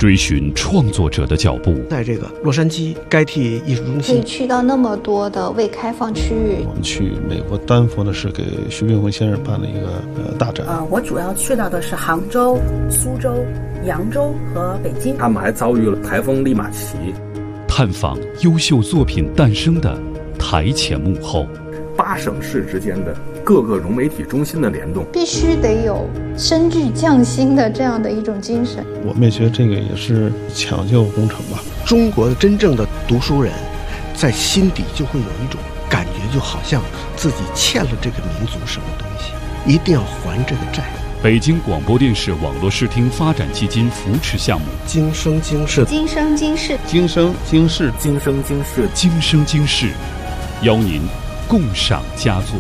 追寻创作者的脚步。 在这个洛杉矶该替艺术中心， 可以去到那么多的未开放区域。 我们去美国丹佛的是给徐冰辉先生办了一个大展。 我主要去到的是杭州、苏州、扬州和北京。 他们还遭遇了台风利马奇。 探访优秀作品诞生的台前幕后 ，8省市之间的各个融媒体中心的联动， 必须得有深具匠心的这样的一种精神。 我们也觉得这个也是抢救工程吧。 中国的真正的读书人，在心底就会有一种感觉，就好像自己欠了这个民族什么东西，一定要还这个债。 北京广播电视网络视听发展基金扶持项目， 今生今世， 今生今世， 今生今世， 今生今世， 今生今世，邀您共赏佳作。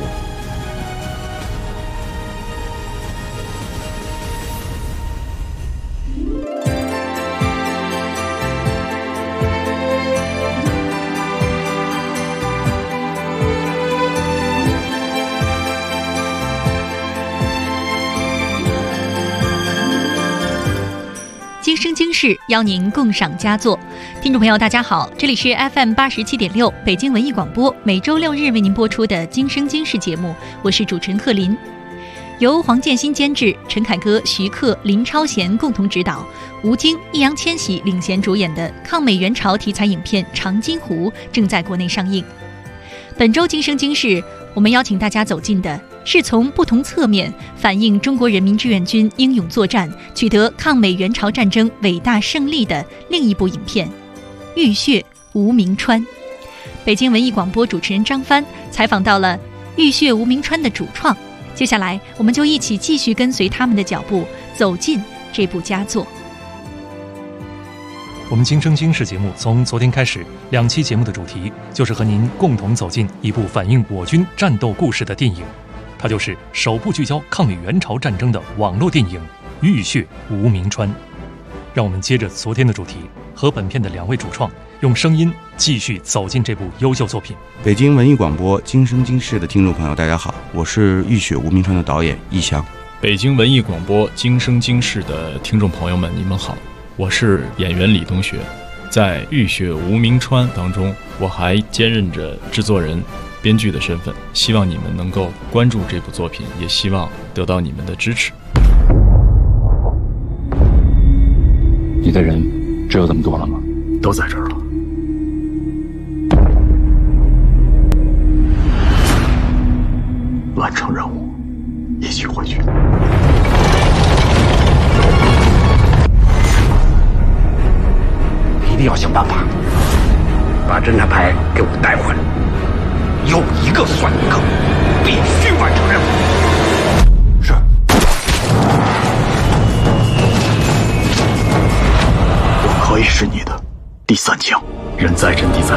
今生今世，邀您共赏佳作。听众朋友大家好，这里是 FM87.6 北京文艺广播，每周6日为您播出的今生今世节目，我是主持人贺林。由黄建新监制，陈凯歌、徐克、林超贤共同指导，吴京、易烊千玺领衔主演的抗美援朝题材影片《长津湖》正在国内上映。本周今生今世，我们邀请大家走进的是从不同侧面反映中国人民志愿军英勇作战，取得抗美援朝战争伟大胜利的另一部影片《浴血无名川》。北京文艺广播主持人张帆采访到了《浴血无名川》的主创，接下来我们就一起继续跟随他们的脚步，走进这部佳作。 我们今生今世节目从昨天开始，2期节目的主题就是和您共同走进一部反映我军战斗故事的电影，它就是首部聚焦抗美援朝战争的网络电影《浴血无名川》。让我们接着昨天的主题，和本片的2位主创用声音继续走进这部优秀作品。 北京文艺广播今生今世的听众朋友大家好，我是《浴血无名川》的导演易翔。 北京文艺广播今生今世的听众朋友们，你们好，我是演员李东学。在《浴血无名川》当中，我还兼任着制作人、编剧的身份，希望你们能够关注这部作品，也希望得到你们的支持。 你的人只有这么多了吗？ 都在这儿了。完成任务，一起回去。 一定要想办法把侦察排给我带回来，有一个算一个，必须完成任务。是。 我可以是你的第3枪，人在阵地在。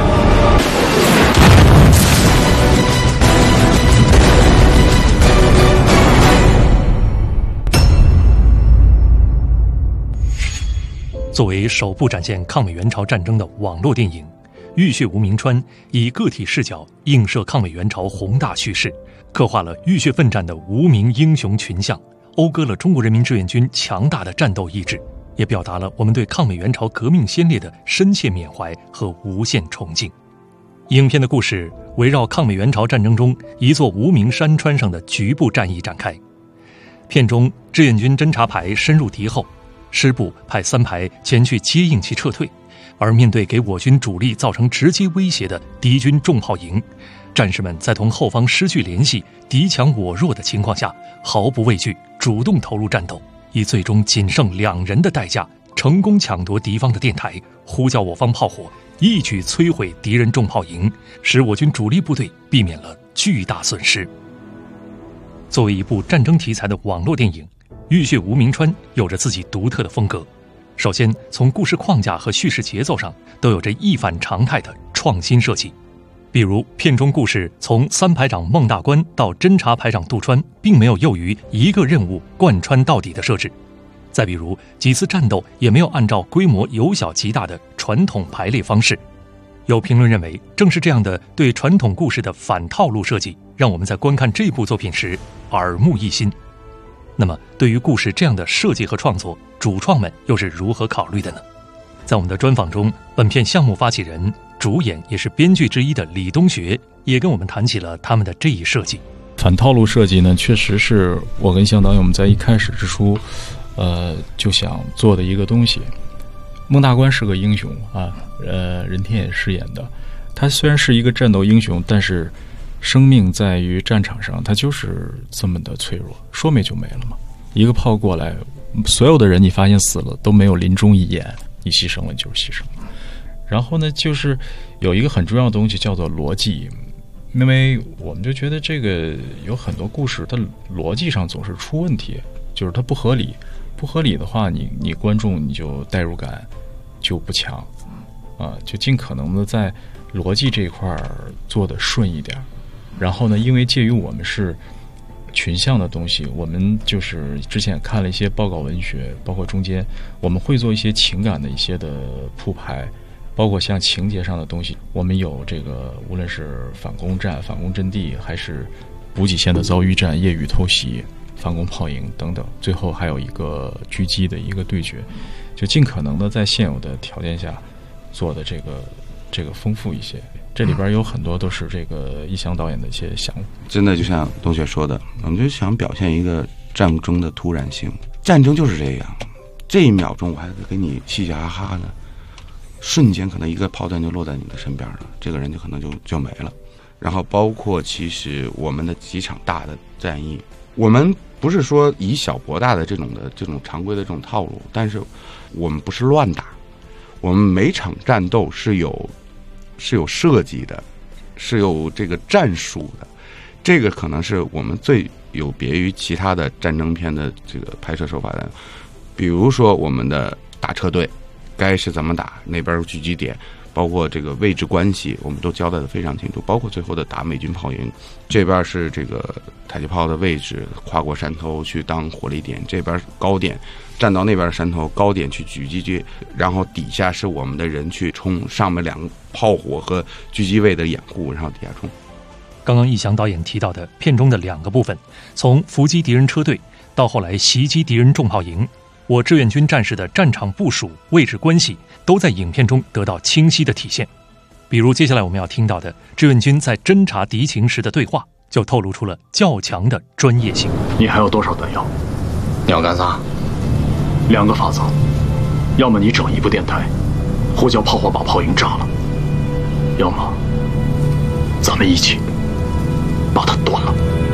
作为首部展现抗美援朝战争的网络电影，《浴血无名川》以个体视角映射抗美援朝宏大叙事，刻画了浴血奋战的无名英雄群像，讴歌了中国人民志愿军强大的战斗意志，也表达了我们对抗美援朝革命先烈的深切缅怀和无限崇敬。影片的故事围绕抗美援朝战争中一座无名山川上的局部战役展开。片中志愿军侦察排深入敌后，师部派3排前去接应其撤退，而面对给我军主力造成直接威胁的敌军重炮营，战士们在同后方失去联系、敌强我弱的情况下，毫不畏惧，主动投入战斗，以最终仅剩2人的代价，成功抢夺敌方的电台，呼叫我方炮火，一举摧毁敌人重炮营，使我军主力部队避免了巨大损失。作为一部战争题材的网络电影，《浴血无名川》有着自己独特的风格。首先，从故事框架和叙事节奏上都有着一反常态的创新设计。比如，片中故事从3排长孟大官到侦察排长杜川，并没有囿于一个任务贯穿到底的设置。再比如，几次战斗也没有按照规模由小及大的传统排列方式。有评论认为，正是这样的对传统故事的反套路设计，让我们在观看这部作品时耳目一新。那么，对于故事这样的设计和创作，主创们又是如何考虑的呢？ 在我们的专访中，本片项目发起人、主演也是编剧之一的李东学也跟我们谈起了他们的这一设计。 反套路设计呢，确实是我跟向导演我们在一开始之初，就想做的一个东西。孟大官是个英雄啊，任天也饰演的。他虽然是一个战斗英雄，但是生命在于战场上，他就是这么的脆弱，说没就没了嘛。一个炮过来，所有的人你发现死了都没有临终一眼，你牺牲了就是牺牲了。然后呢，就是有一个很重要的东西叫做逻辑，因为我们就觉得这个有很多故事它逻辑上总是出问题，就是它不合理。不合理的话，你观众你就代入感就不强啊，就尽可能的在逻辑这一块做得顺一点。然后呢，因为介于我们是群像的东西，我们就是之前也看了一些报告文学，包括中间我们会做一些情感的一些的铺排，包括像情节上的东西，我们有这个无论是反攻战、反攻阵地，还是补给线的遭遇战、夜雨偷袭、反攻炮营等等，最后还有一个狙击的一个对决，就尽可能的在现有的条件下做的这个丰富一些。这里边有很多都是这个一翔导演的一些想法。 真的就像东雪说的，我们就想表现一个战争的突然性。战争就是这样，这一秒钟我还给你嘻嘻哈哈的，瞬间可能一个炮弹就落在你的身边了，这个人就可能就没了。然后包括其实我们的几场大的战役，我们不是说以小博大的这种常规的这种套路，但是我们不是乱打，我们每场战斗是有设计的，是有这个战术的，这个可能是我们最有别于其他的战争片的这个拍摄手法的。比如说我们的打车队该是怎么打，那边狙击点，包括这个位置关系，我们都交代的非常清楚。包括最后的打美军炮营，这边是这个迫击炮的位置，跨过山头去当火力点，这边高点站到那边山头高点去狙击，然后底下是我们的人去冲，上面两个炮火和狙击位的掩护，然后底下冲。 刚刚一翔导演提到的片中的两个部分，从伏击敌人车队到后来袭击敌人重炮营，我志愿军战士的战场部署、位置关系都在影片中得到清晰的体现。比如接下来我们要听到的志愿军在侦察敌情时的对话，就透露出了较强的专业性。 你还有多少弹药？ 你要干啥？ 两个法子，要么你整一部电台，呼叫炮火把炮营炸了，要么咱们一起把它端了。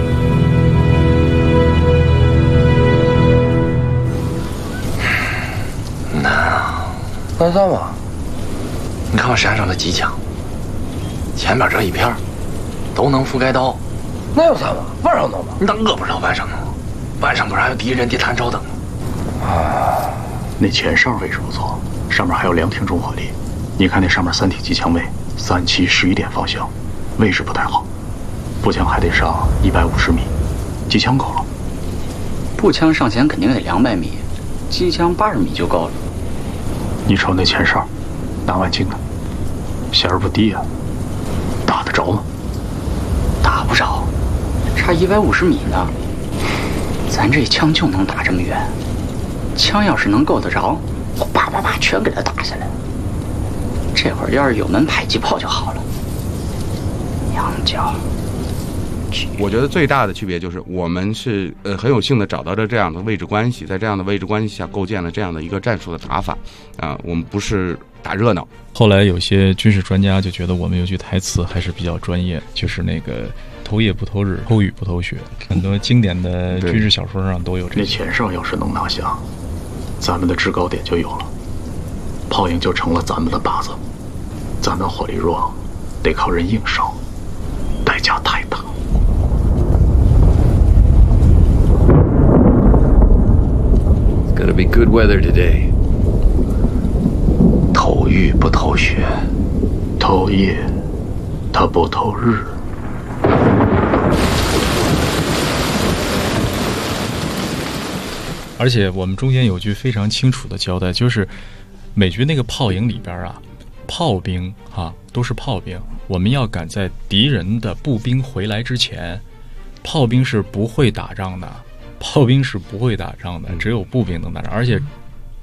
难啊！干啥嘛？你看我山上的机枪，前面这一片都能覆盖到。 那有啥嘛？晚上弄吧。 那我不知道晚上弄，晚上不是还有敌人的探照灯吗？ 啊，那前哨位置不错，上面还有2挺重火力。你看那上面3挺机枪位，3、7、11点方向，位置不太好。步枪还得上150米，机枪够了。 步枪上前肯定得200米，机枪80米就够了。 你瞅那前哨，拿完镜的，弦儿不低啊，打得着吗？ 打不着，差150米呢。咱这枪就能打这么远，枪要是能够得着，我叭叭叭全给他打下来。这会儿要是有门迫击炮就好了。娘叫！ 我觉得最大的区别就是我们是很有幸的找到了这样的位置关系，在这样的位置关系下构建了这样的一个战术的打法啊，我们不是打热闹。 后来有些军事专家就觉得我们有句台词还是比较专业，就是那个偷夜不偷日，偷雨不偷雪，很多经典的军事小说上都有这个。 那前哨要是能拿下，咱们的制高点就有了，炮营就成了咱们的靶子，咱们火力弱，得靠人硬烧，代价太大。 It's gonna be good weather today. 偷雨不偷雪， 偷夜他不偷日。 而且我们中间有句非常清楚的交代，就是美军那个炮营里边啊，炮兵都是炮兵，我们要赶在敌人的步兵回来之前，炮兵是不会打仗的，只有步兵能打仗，而且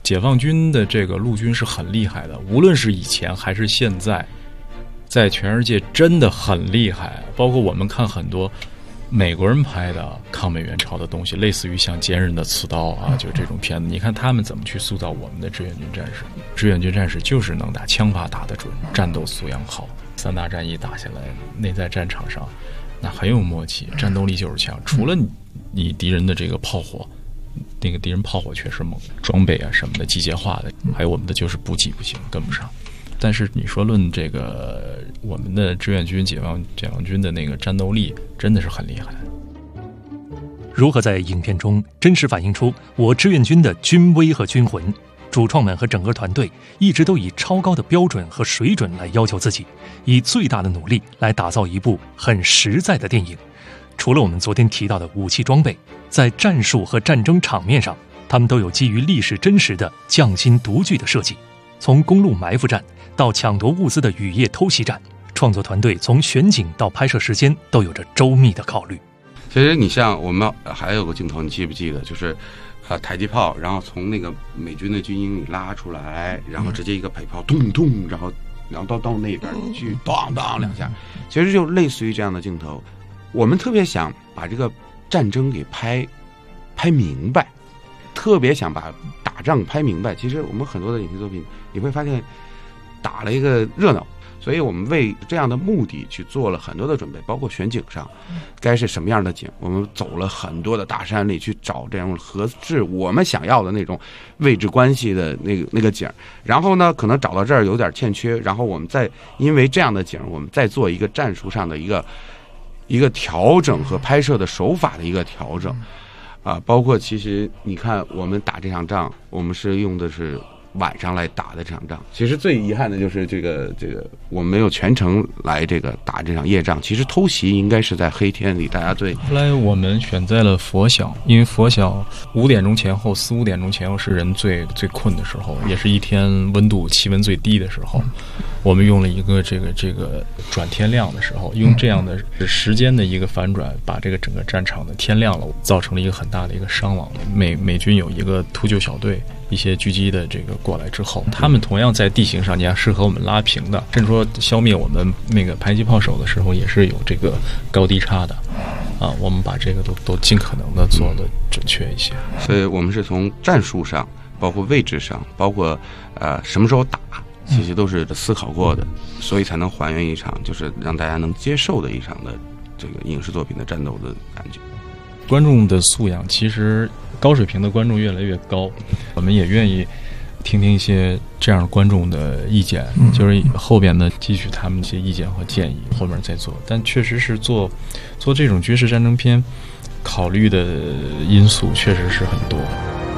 解放军的这个陆军是很厉害的，无论是以前还是现在，在全世界真的很厉害。包括我们看很多美国人拍的抗美援朝的东西，类似于像《坚韧的刺刀》啊，就这种片子，你看他们怎么去塑造我们的志愿军战士。志愿军战士就是能打，枪法打得准，战斗素养好，3大战役打下来，内在战场上那很有默契，战斗力就是强。除了你敌人的这个炮火，那个敌人炮火确实猛，装备啊什么的机械化的，还有我们的就是补给不行，跟不上。但是你说论这个我们的志愿军解放军的那个战斗力，真的是很厉害。 如何在影片中真实反映出我志愿军的军威和军魂？主创们和整个团队一直都以超高的标准和水准来要求自己，以最大的努力来打造一部很实在的电影。除了我们昨天提到的武器装备，在战术和战争场面上，他们都有基于历史真实的匠心独具的设计。从公路埋伏战到抢夺物资的雨夜偷袭战，创作团队从选景到拍摄时间都有着周密的考虑。 其实你像我们还有个镜头，你记不记得？就是迫击炮，然后从那个美军的军营里拉出来，然后直接一个迫炮，咚咚，然后到那边去，当当2下，其实就类似于这样的镜头。我们特别想把这个战争给拍明白，特别想把打仗拍明白。其实我们很多的影视作品，你会发现打了一个热闹，所以我们为这样的目的去做了很多的准备，包括选景上该是什么样的景，我们走了很多的大山里去找这样合适我们想要的那种位置关系的那个景，然后呢可能找到这儿有点欠缺，然后我们再因为这样的景，我们再做一个战术上的一个调整和拍摄的手法的一个调整包括其实你看我们打这场仗，我们是用的是晚上来打的这场仗。其实最遗憾的就是这个我们没有全程来这个打这场夜仗。其实偷袭应该是在黑天里，大家对。 后来我们选在了拂晓，因为拂晓5点钟前后，4、5点钟前后是人最困的时候，也是一天温度气温最低的时候。我们用了一个这个转天亮的时候，用这样的时间的一个反转，把这个整个战场的天亮了，造成了一个很大的一个伤亡。美军有一个突救小队，一些狙击的这个过来之后，他们同样在地形上，你要适合我们拉平的，甚至说消灭我们那个迫击炮手的时候，也是有这个高低差的我们把这个都尽可能的做的准确一些。 所以我们是从战术上，包括位置上，包括什么时候打，其实都是思考过的，所以才能还原一场就是让大家能接受的一场的这个影视作品的战斗的感觉。 观众的素养其实高水平的观众越来越高，我们也愿意听听一些这样观众的意见，就是后边呢汲取他们一些意见和建议，后面再做。但确实是做这种军事战争片，考虑的因素确实是很多。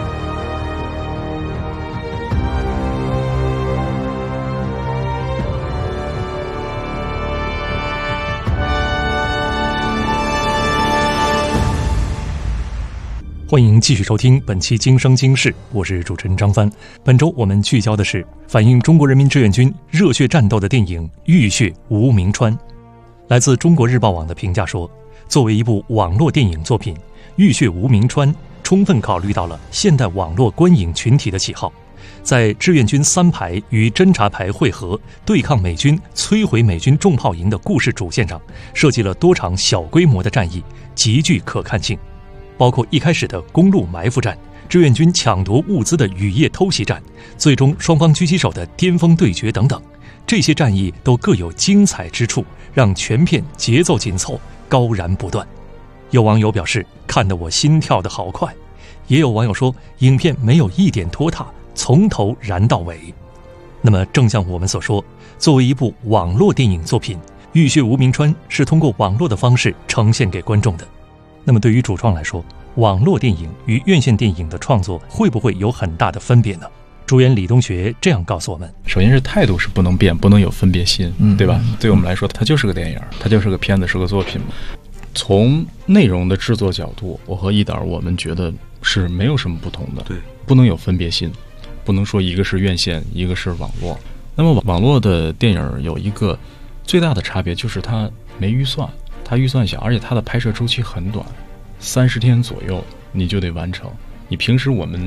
欢迎继续收听本期《今生今世》，我是主持人张帆。本周我们聚焦的是反映中国人民志愿军热血战斗的电影《浴血无名川》。来自中国日报网的评价说，作为一部网络电影作品，《浴血无名川》充分考虑到了现代网络观影群体的喜好，在志愿军3排与侦察排会合，对抗美军、摧毁美军重炮营的故事主线上，设计了多场小规模的战役，极具可看性。包括一开始的公路埋伏战、志愿军抢夺物资的雨夜偷袭战，最终双方狙击手的巅峰对决等等，这些战役都各有精彩之处，让全片节奏紧凑，高燃不断。有网友表示看得我心跳得好快，也有网友说影片没有一点拖沓，从头燃到尾。那么正像我们所说，作为一部网络电影作品，《浴血无名川》是通过网络的方式呈现给观众的。那么对于主创来说，网络电影与院线电影的创作会不会有很大的分别呢？主演李东学这样告诉我们： 首先是态度是不能变，不能有分别心，对吧？对我们来说，它就是个电影，它就是个片子，是个作品。从内容的制作角度，我和一导我们觉得是没有什么不同的，对，不能有分别心，不能说一个是院线，一个是网络。那么网络的电影有一个最大的差别，就是它没预算。它预算小，而且它的拍摄周期很短，30天左右你就得完成。你平时我们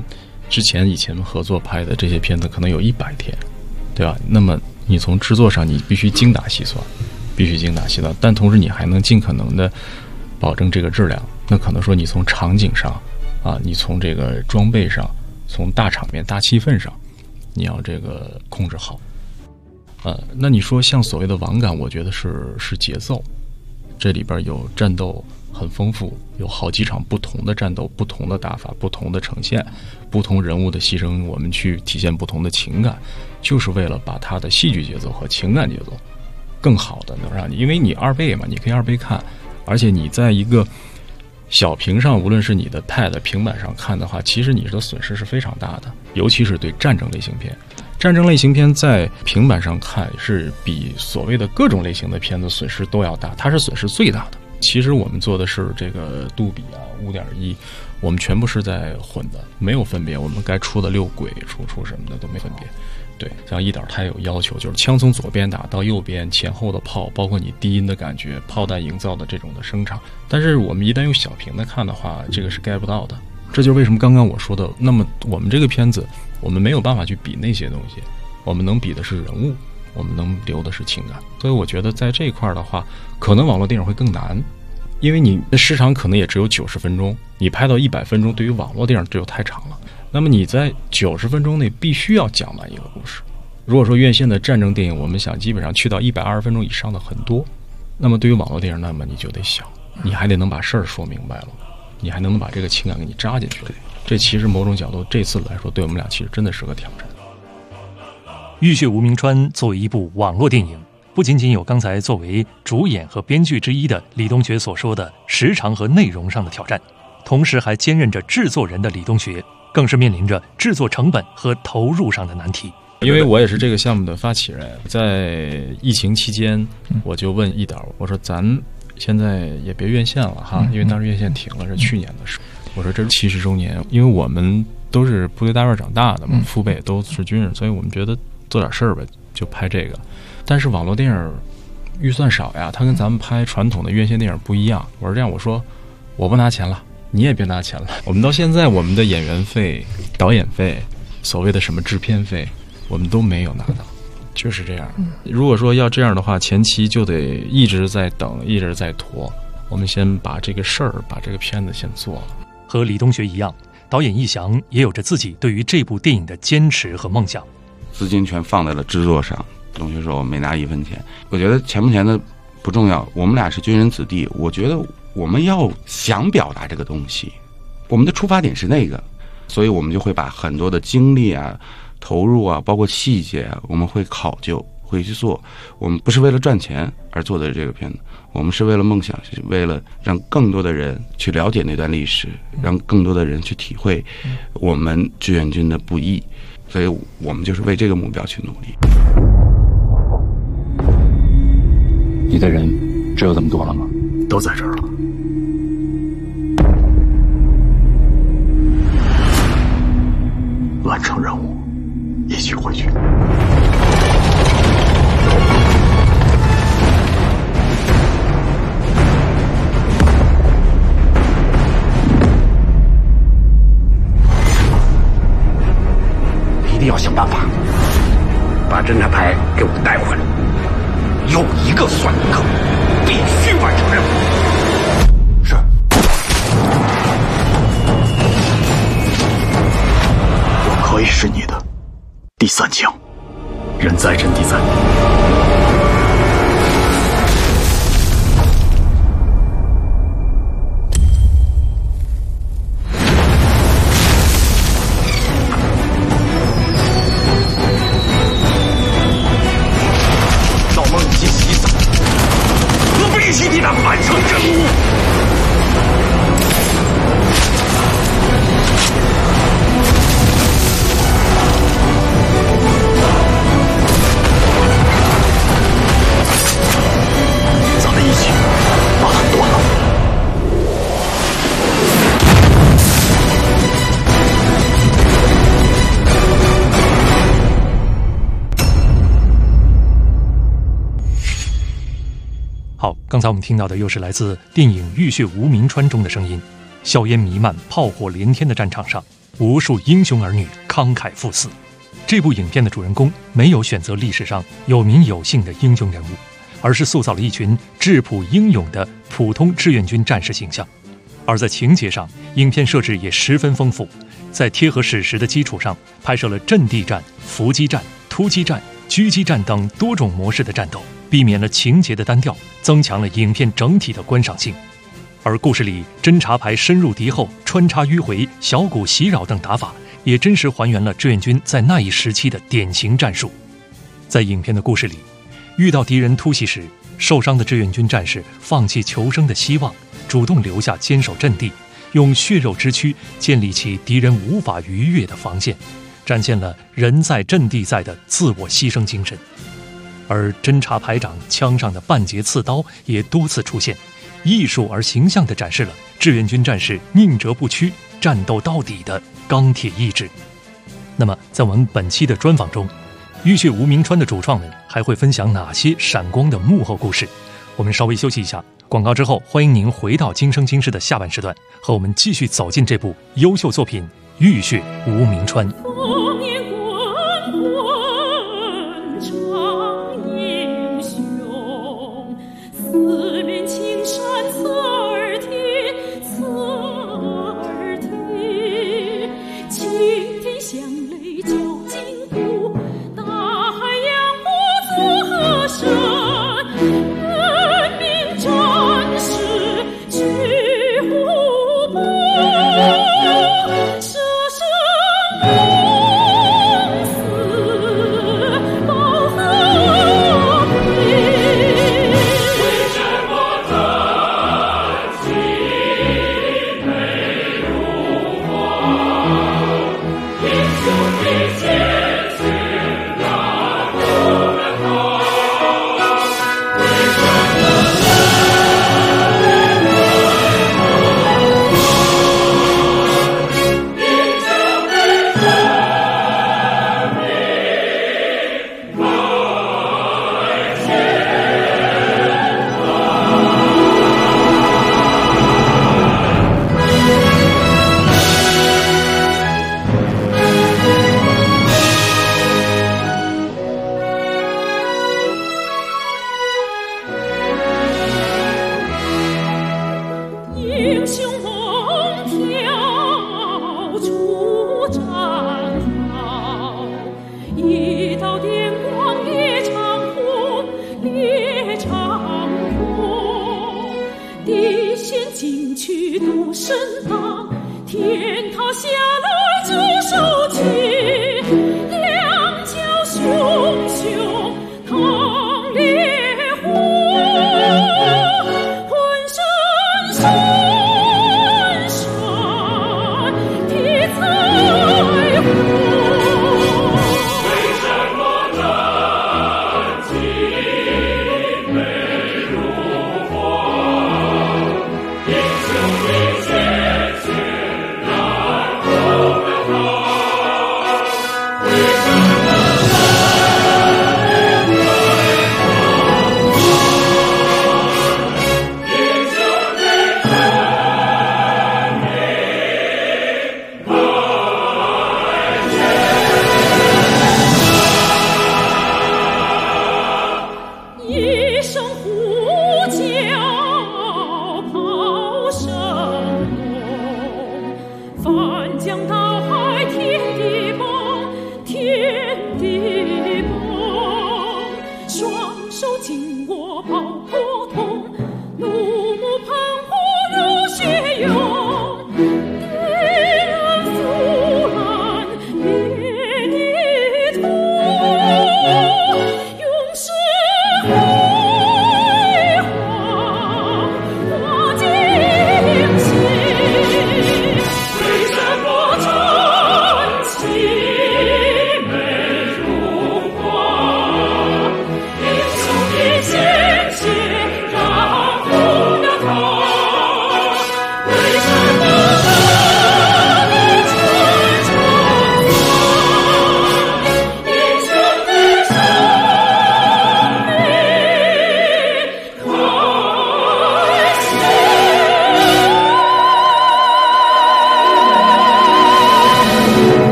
以前合作拍的这些片子可能有100天，对吧？那么你从制作上你必须精打细算，但同时你还能尽可能的保证这个质量。那可能说你从场景上啊，你从这个装备上，从大场面大气氛上，你要这个控制好。那你说像所谓的网感，我觉得是节奏，这里边有战斗很丰富，有好几场不同的战斗，不同的打法，不同的呈现，不同人物的牺牲，我们去体现不同的情感，就是为了把它的戏剧节奏和情感节奏更好的能让你，因为你2倍嘛，你可以2倍看，而且你在一个小屏上，无论是你的 Pad 平板上看的话，其实你的损失是非常大的，尤其是对战争类型片。战争类型片在平板上看是比所谓的各种类型的片子损失都要大，它是损失最大的。其实我们做的是这个杜比啊 5.1， 我们全部是在混的，没有分别，我们该出的6轨出什么的都没分别。对，像一点它有要求，就是枪从左边打到右边，前后的炮，包括你低音的感觉，炮弹营造的这种的声场。但是我们一旦用小屏的看的话，这个是 get 不到的。这就是为什么刚刚我说的，那么我们这个片子，我们没有办法去比那些东西，我们能比的是人物，我们能留的是情感。所以我觉得在这一块的话，可能网络电影会更难，因为你的时长可能也只有90分钟，你拍到100分钟，对于网络电影这就太长了。那么你在90分钟内必须要讲完一个故事。如果说院线的战争电影，我们想基本上去到120分钟以上的很多，那么对于网络电影，那么你就得想，你还得能把事儿说明白了，你还能把这个情感给你扎进去。这其实某种角度，这次来说，对我们俩其实真的是个挑战。 浴血无名川作为一部网络电影，不仅仅有刚才作为主演和编剧之一的李东学所说的时长和内容上的挑战，同时还兼任着制作人的李东学，更是面临着制作成本和投入上的难题。 因为我也是这个项目的发起人，在疫情期间，我就问一导，我说咱现在也别院线了哈，因为当时院线停了，是去年的事。我说这是70周年，因为我们都是部队大院长大的嘛，父辈都是军人，所以我们觉得做点事儿呗，就拍这个。但是网络电影预算少呀，它跟咱们拍传统的院线电影不一样。我说这样，我说我不拿钱了，你也别拿钱了。我们到现在，我们的演员费、导演费、所谓的什么制片费，我们都没有拿到，就是这样。如果说要这样的话，前期就得一直在等，一直在拖。我们先把这个事儿，把这个片子先做了。 和李东学一样，导演易翔也有着自己对于这部电影的坚持和梦想。 资金全放在了制作上，东学说我没拿1分钱。我觉得钱不钱的不重要，我们俩是军人子弟，我觉得我们要想表达这个东西，我们的出发点是那个，所以我们就会把很多的精力啊、投入啊，包括细节啊，我们会考究，会去做。我们不是为了赚钱而做的这个片子，我们是为了梦想，是为了让更多的人去了解那段历史，让更多的人去体会我们志愿军的不易，所以我们就是为这个目标去努力。 你的人只有这么多了吗？都在这儿了。完成任务，一起回去。 一定要想办法把侦察排给我带回来，有一个算一个，必须完成任务。是。 我可以是你的第3枪，人在阵地在。 好，刚才我们听到的又是来自电影《浴血无名川》中的声音。硝烟弥漫、炮火连天的战场上， 无数英雄儿女慷慨赴死。这部影片的主人公没有选择历史上有名有姓的英雄人物，而是塑造了一群质朴英勇的普通志愿军战士形象。而在情节上，影片设置也十分丰富，在贴合史实的基础上，拍摄了阵地战、伏击战、突击战、狙击战等多种模式的战斗，避免了情节的单调，增强了影片整体的观赏性。而故事里侦察排深入敌后、穿插迂回、小股袭扰等打法，也真实还原了志愿军在那一时期的典型战术。在影片的故事里，遇到敌人突袭时，受伤的志愿军战士放弃求生的希望，主动留下坚守阵地，用血肉之躯建立起敌人无法逾越的防线，展现了人在阵地在的自我牺牲精神。而侦察排长枪上的半截刺刀也多次出现，艺术而形象地展示了志愿军战士宁折不屈、战斗到底的钢铁意志。那么在我们本期的专访中，浴血无名川的主创们还会分享哪些闪光的幕后故事？我们稍微休息一下，广告之后欢迎您回到今生今世的下半时段，和我们继续走进这部优秀作品《浴血无名川》。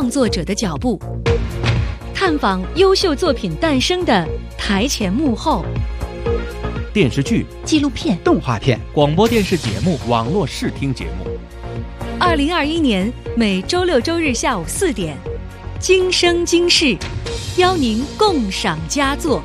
创作者的脚步，探访优秀作品诞生的台前幕后。 电视剧、 纪录片、 动画片、 广播电视节目、网络视听节目。 2021年每周六周日下午4点，今生今世，邀您共赏佳作。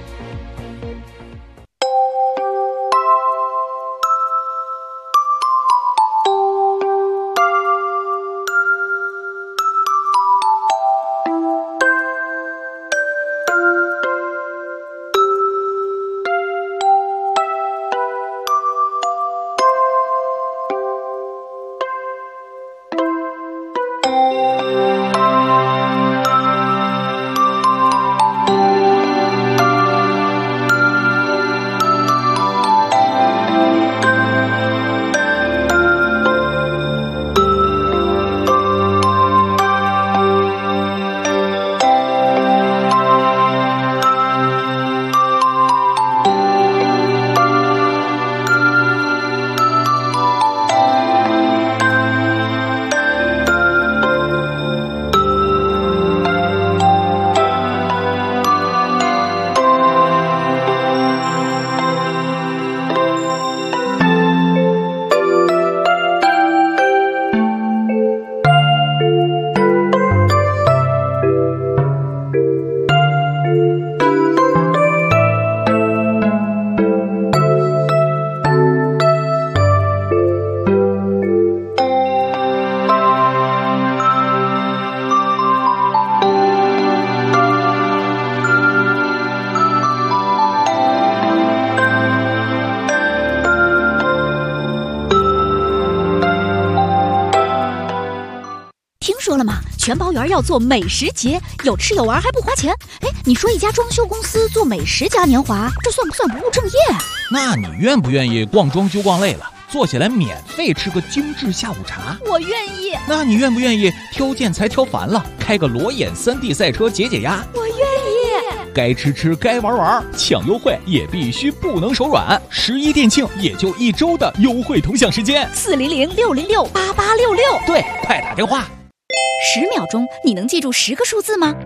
说了吗？全包园要做美食节，有吃有玩还不花钱。哎，你说一家装修公司做美食嘉年华，这算不算不务正业？ 那你愿不愿意逛装修逛累了，坐下来免费吃个精致下午茶？ 我愿意。 那你愿不愿意挑建材挑烦了，开个裸眼3D 赛车解解压？ 我愿意。 该吃吃，该玩玩，抢优惠也必须不能手软。11店庆也就1周的优惠同享时间 ，400-606-8866。 对，快打电话。 10秒钟，你能记住10个数字吗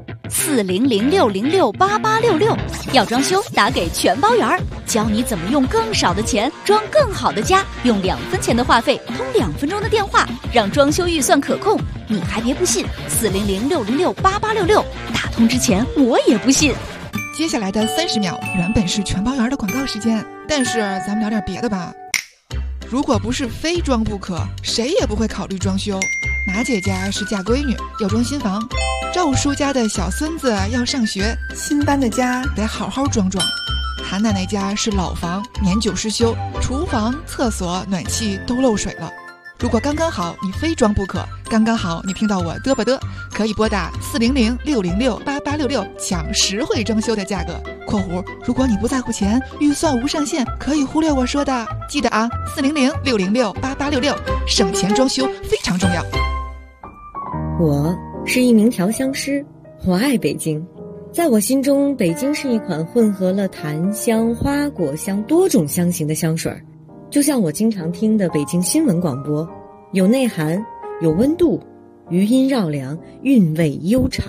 ？400-606-8866。要装修，打给全包园，教你怎么用更少的钱装更好的家，用2分钱的话费通2分钟的电话，让装修预算可控。你还别不信，400-606-8866。打通之前我也不信。 接下来的30秒原本是全包园的广告时间，但是咱们聊点别的吧。如果不是非装不可，谁也不会考虑装修。马姐家是嫁闺女，要装新房；赵叔家的小孙子要上学，新搬的家得好好装装；韩奶奶家是老房，年久失修，厨房、厕所、暖气都漏水了。如果刚刚好你非装不可，刚刚好你听到我嘚吧嘚，可以拨打400-606-8866抢实惠装修的价格（括弧如果你不在乎钱，预算无上限，可以忽略我说的）。记得啊，400-606-8866，省钱装修非常重要。 我是一名调香师，我爱北京。在我心中，北京是一款混合了檀香、花果香多种香型的香水，就像我经常听的北京新闻广播，有内涵，有温度，余音绕梁，韵味悠长。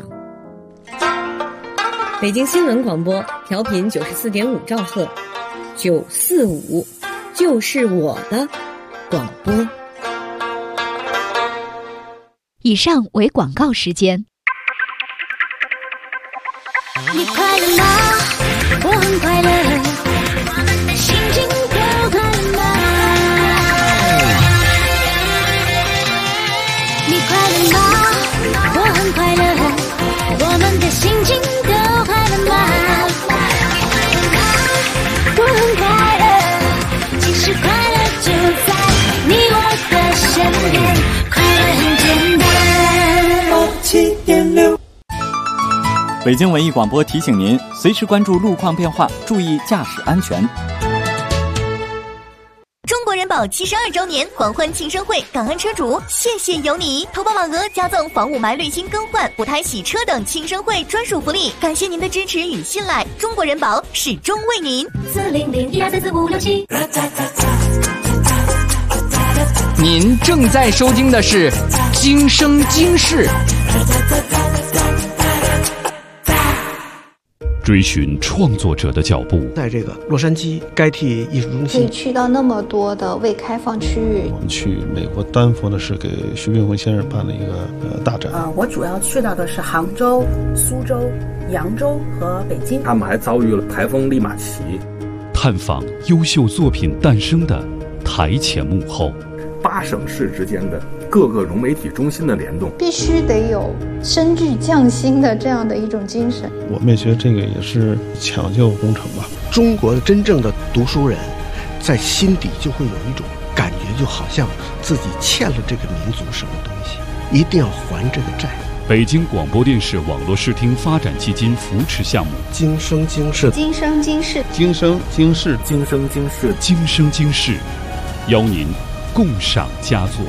北京新闻广播调频94.5兆赫，945就是我的广播。 以上为广告时间。 你快乐吗？我很快乐，心情都快乐吗？你快乐吗？我很快乐，我们的心情都快乐吗？我很快乐，其实快乐就在你我的身边，快乐很简单。7.6 北京文艺广播提醒您，随时关注路况变化，注意驾驶安全。 中国人保72周年狂欢庆生会，感恩车主，谢谢有你！投保满额加赠防雾霾、滤芯更换、补胎洗车等庆生会专属福利，感谢您的支持与信赖，中国人保始终为您。400-1234567。 您正在收听的是《今生今世》。 追寻创作者的脚步。 在这个洛杉矶该替艺术中心， 可以去到那么多的未开放区域。 我们去美国丹佛呢，是给徐冰辉先生办了一个大展。 我主要去到的是杭州、苏州、扬州和北京。 他们还遭遇了台风利马奇， 探访优秀作品诞生的台前幕后。 8省市之间的各个融媒体中心的联动， 必须得有深具匠心的这样的一种精神。 我们也觉得这个也是抢救工程吧。 中国的真正的读书人，在心底就会有一种感觉，就好像自己欠了这个民族什么东西，一定要还这个债。 北京广播电视网络视听发展基金扶持项目， 今生今世， 今生今世， 今生今世， 今生今世， 今生今世，邀您共赏佳作。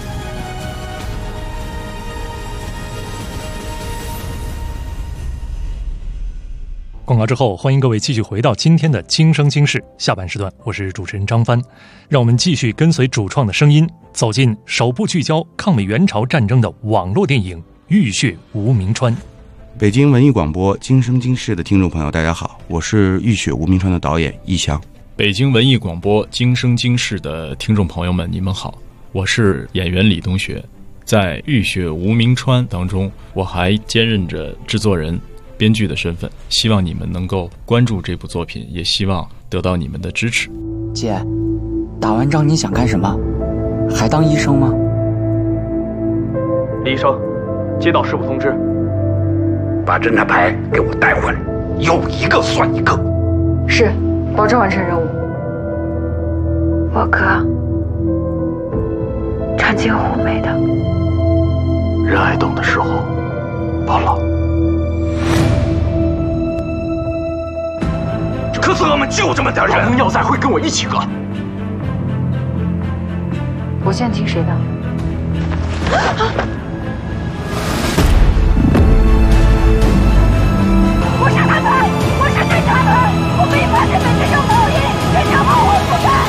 广告之后，欢迎各位继续回到今天的今生今世下半时段，我是主持人张帆，让我们继续跟随主创的声音，走进首部聚焦抗美援朝战争的网络电影《浴血无名川》。 北京文艺广播今生今世的听众朋友大家好，我是《浴血无名川》的导演易翔。 北京文艺广播今生今世的听众朋友们你们好，我是演员李东学。在《浴血无名川》当中，我还兼任着制作人、编剧的身份，希望你们能够关注这部作品，也希望得到你们的支持。 姐，打完仗你想干什么？还当医生吗？ 李医生，接到师傅通知， 把侦察排给我带回来，有一个算一个。 是，保证完成任务。我哥长津湖美的， 人爱动的时候不老。 可是我们就这么点人， 老孟要在会跟我一起割。 我现在听谁的？ 我杀他们！我杀对他们！我们与发现本身有报应，人家往我不干。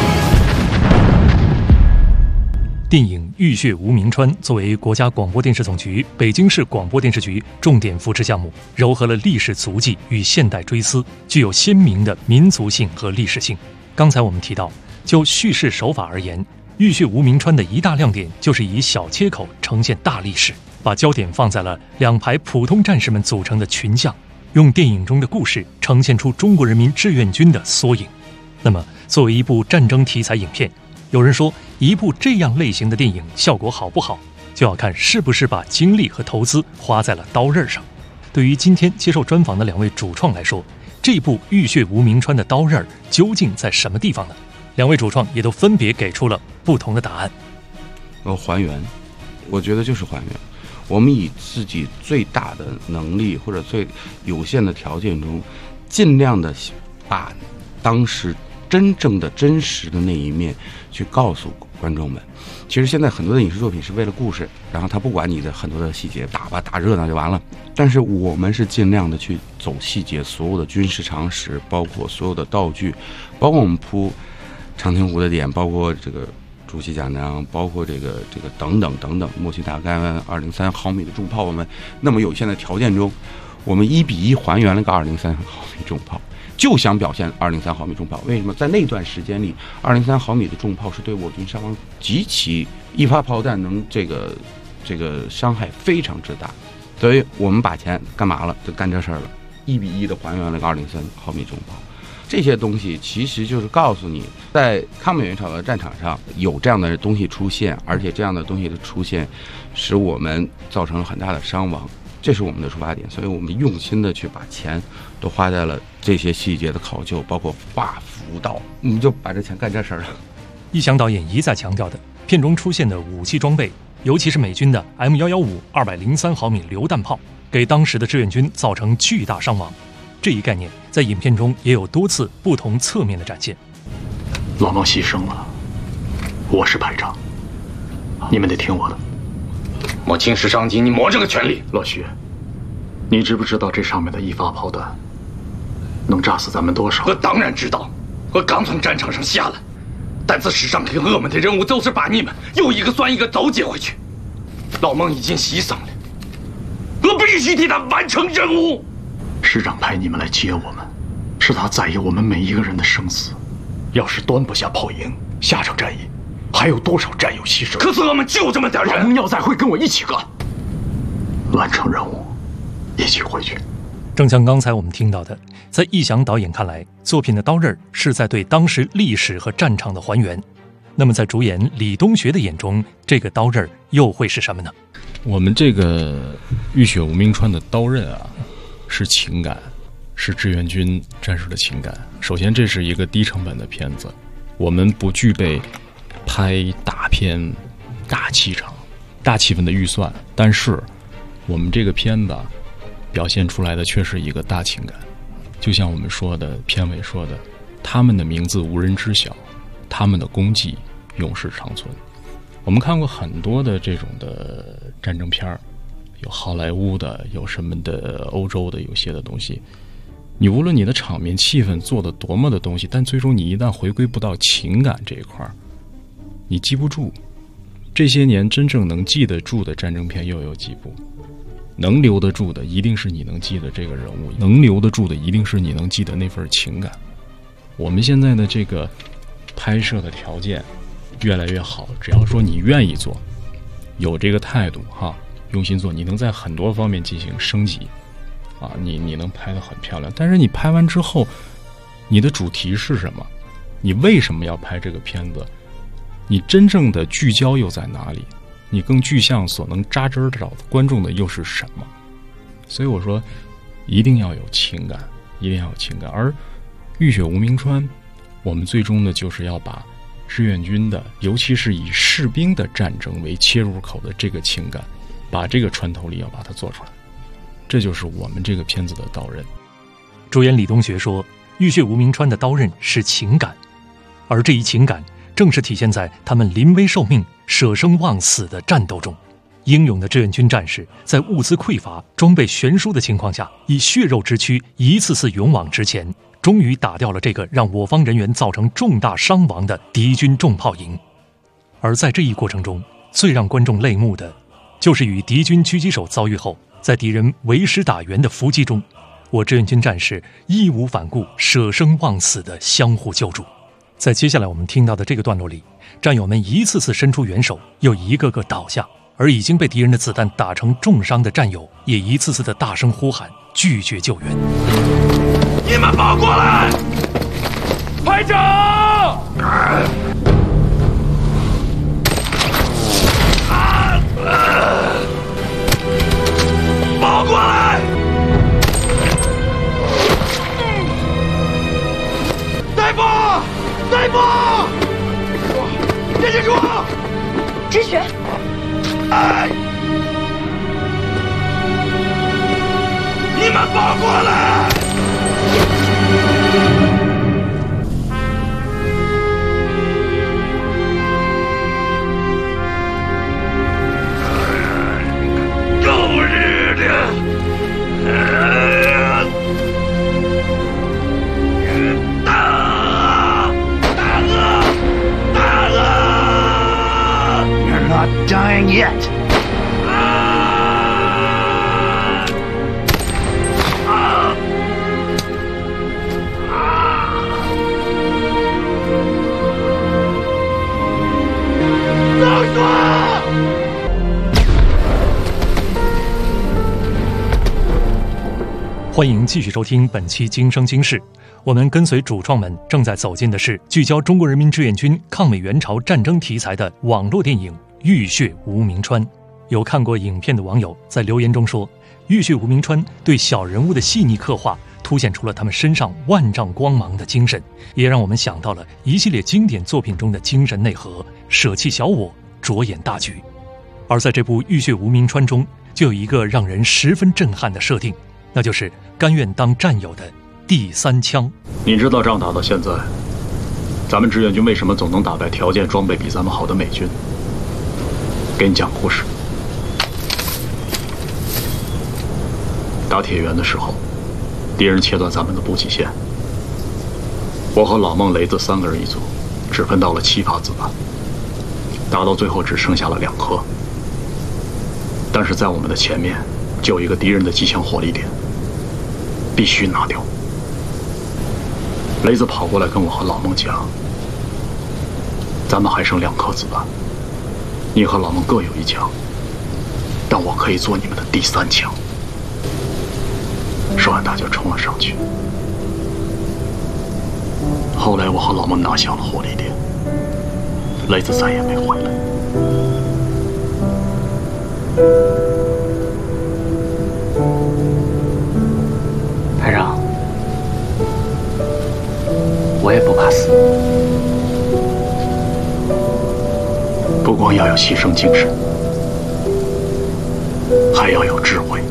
电影《浴血无名川》作为国家广播电视总局北京市广播电视局重点扶持项目，糅合了历史足迹与现代追思，具有鲜明的民族性和历史性。刚才我们提到，就叙事手法而言，《浴血无名川》的一大亮点就是以小切口呈现大历史，把焦点放在了2排普通战士们组成的群像，用电影中的故事呈现出中国人民志愿军的缩影。那么，作为一部战争题材影片，有人说，一部这样类型的电影效果好不好，就要看是不是把精力和投资花在了刀刃上。对于今天接受专访的2位主创来说，这部《浴血无名川》的刀刃究竟在什么地方呢？2位主创也都分别给出了不同的答案。 还原，我觉得就是还原。我们以自己最大的能力或者最有限的条件中，尽量的把当时真正的真实的那一面去告诉观众们。其实现在很多的影视作品是为了故事，然后他不管你的很多的细节，打热闹就完了。但是我们是尽量的去走细节，所有的军事常识，包括所有的道具，包括我们铺长津湖的点，包括这个主席奖章，包括这个等等等等，默契大杆203毫米的重炮，我们那么有限的条件中，我们1比1还原了个203毫米重炮。就想表现203毫米重炮，为什么在那段时间里，203毫米的重炮是对我军伤亡极其，一发炮弹能这个伤害非常之大，所以我们把钱干嘛了？就干这事儿了，1比1的还原了个203毫米重炮。这些东西其实就是告诉你，在抗美援朝的战场上有这样的东西出现，而且这样的东西的出现，使我们造成了很大的伤亡。这是我们的出发点，所以我们用心的去把钱都花在了这些细节的考究，包括画符道，我们就把这钱干这事儿了。 易翔导演一再强调的，片中出现的武器装备，尤其是美军的 M115 203毫米榴弹炮，给当时的志愿军造成巨大伤亡。这一概念在影片中也有多次不同侧面的展现。 老孟牺牲了，我是排长，你们得听我的。 我轻视上级，你没这个权利。 老徐，你知不知道这上面的一发炮弹能炸死咱们多少？ 我当然知道，我刚从战场上下来，但是史上给我们的任务就是把你们又一个算一个都接回去。老孟已经牺牲了，我必须替他完成任务。 师长派你们来接我们，是他在意我们每一个人的生死。要是端不下炮营，下场战役还有多少战友牺牲？ 可是我们就这么点人。 荣耀仔会跟我一起干，完成任务，一起回去。 正像刚才我们听到的，在易翔导演看来，作品的刀刃是在对当时历史和战场的还原。那么在主演李东学的眼中，这个刀刃又会是什么呢？ 我们这个《浴血无名川》的刀刃啊，是情感，是志愿军战士的情感。首先，这是一个低成本的片子，我们不具备拍大片、大气场、大气氛的预算，但是我们这个片子表现出来的却是一个大情感。就像我们说的片尾说的，他们的名字无人知晓，他们的功绩永世长存。我们看过很多的这种的战争片，有好莱坞的，有什么的欧洲的，有些的东西，你无论你的场面气氛做的多么的东西，但最终你一旦回归不到情感这一块，你记不住。这些年真正能记得住的战争片又有几部？能留得住的一定是你能记得这个人物，能留得住的一定是你能记得那份情感。我们现在的这个拍摄的条件越来越好，只要说你愿意做，有这个态度哈，用心做，你能在很多方面进行升级啊，你能拍得很漂亮。但是你拍完之后，你的主题是什么？你为什么要拍这个片子？你真正的聚焦又在哪里？你更具象所能扎针找观众的又是什么？所以我说，一定要有情感，一定要有情感。而《浴血无名川》，我们最终呢，就是要把志愿军的，尤其是以士兵的战争为切入口的这个情感，把这个穿透力要把它做出来，这就是我们这个片子的刀刃。 主演李东学说，《浴血无名川》的刀刃是情感，而这一情感正是体现在他们临危受命、舍生忘死的战斗中。英勇的志愿军战士在物资匮乏、装备悬殊的情况下，以血肉之躯一次次勇往直前，终于打掉了这个让我方人员造成重大伤亡的敌军重炮营。而在这一过程中，最让观众泪目的，就是与敌军狙击手遭遇后，在敌人围师打援的伏击中，我志愿军战士义无反顾、舍生忘死的相互救助。在接下来我们听到的这个段落里，战友们一次次伸出援手，又一个个倒下，而已经被敌人的子弹打成重伤的战友也一次次的大声呼喊，拒绝救援。 你们跑过来！排长！跑过来！大夫！大夫！电击柱！ 止血！ 哎！你们跑过来！狗日的！You're not dying yet. 欢迎继续收听本期《今生今世》，我们跟随主创们正在走进的是聚焦中国人民志愿军抗美援朝战争题材的网络电影《浴血无名川》。有看过影片的网友在留言中说，《浴血无名川》对小人物的细腻刻画，凸显出了他们身上万丈光芒的精神，也让我们想到了一系列经典作品中的精神内核：舍弃小我，着眼大局。而在这部《浴血无名川》中，就有一个让人十分震撼的设定，那就是甘愿当战友的第三枪。 你知道仗打到现在，咱们志愿军为什么总能打败条件装备比咱们好的美军？给你讲故事。打铁原的时候，敌人切断咱们的补给线，我和老孟、雷子3个人一组，只分到了7发子弹，打到最后只剩下了2颗。但是在我们的前面就有一个敌人的机枪火力点， 必须拿掉。雷子跑过来跟我和老孟讲，咱们还剩2颗子弹，你和老孟各有1枪，但我可以做你们的第3枪。说完，他就冲了上去。后来我和老孟拿下了火力点，雷子再也没回来。 排长，我也不怕死。 不光要有牺牲精神，还要有智慧。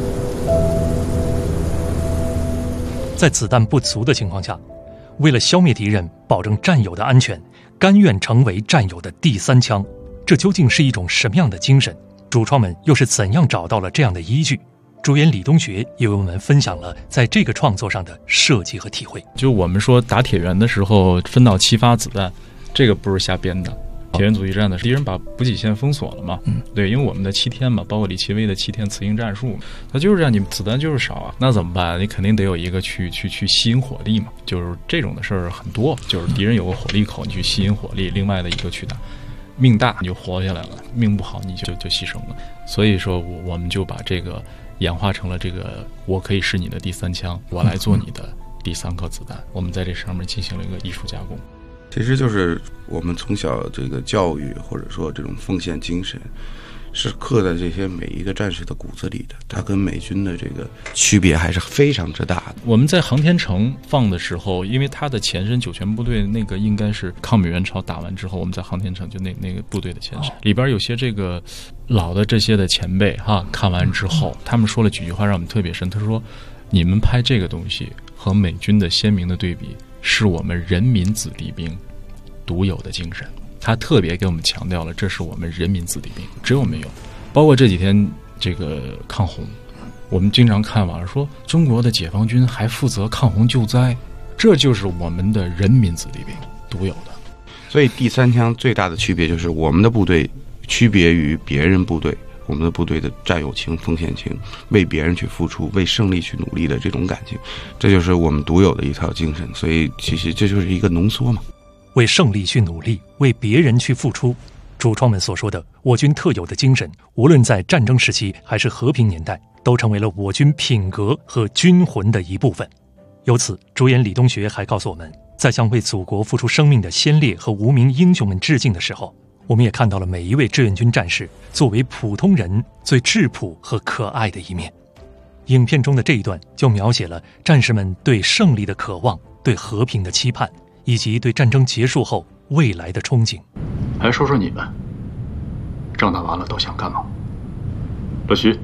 在子弹不足的情况下，为了消灭敌人，保证战友的安全，甘愿成为战友的第3枪，这究竟是一种什么样的精神？主创们又是怎样找到了这样的依据？主演李东学也为我们分享了在这个创作上的设计和体会。 就我们说打铁原的时候分到7发子弹，这个不是瞎编的。铁原阻击战的敌人把补给线封锁了嘛？对，因为我们的7天嘛，包括李奇微的7天雌性战术，它就是这样，你子弹就是少啊，那怎么办？你肯定得有一个去吸引火力嘛，就是这种的事儿很多，就是敌人有个火力口，你去吸引火力，另外的一个去打。命大你就活下来了，命不好你就牺牲了。所以说我们就把这个演化成了这个，我可以是你的第3枪，我来做你的第3颗子弹。我们在这上面进行了一个艺术加工。 其实就是我们从小这个教育或者说这种奉献精神，是刻在这些每一个战士的骨子里的。它跟美军的这个区别还是非常之大的。 我们在航天城放的时候，因为它的前身9全部队那个应该是抗美援朝打完之后，我们在航天城就那个部队的前身，里边有些这个老的这些的前辈哈，看完之后他们说了几句话让我们特别深。他说，你们拍这个东西和美军的鲜明的对比，是我们人民子弟兵独有的精神。他特别给我们强调了，这是我们人民子弟兵，只有我们有。包括这几天这个抗洪，我们经常看网上说中国的解放军还负责抗洪救灾，这就是我们的人民子弟兵独有的。 所以第3枪最大的区别就是我们的部队区别于别人部队，我们的部队的战友情、奉献情，为别人去付出，为胜利去努力的这种感情，这就是我们独有的一套精神。所以其实这就是一个浓缩嘛。 为胜利去努力，为别人去付出，主创们所说的我军特有的精神，无论在战争时期还是和平年代，都成为了我军品格和军魂的一部分。由此，主演李东学还告诉我们，在向为祖国付出生命的先烈和无名英雄们致敬的时候，我们也看到了每一位志愿军战士作为普通人最质朴和可爱的一面。影片中的这一段就描写了战士们对胜利的渴望，对和平的期盼，以及对战争结束后未来的憧憬。 还说说你们，仗打完了都想干嘛？乐徐，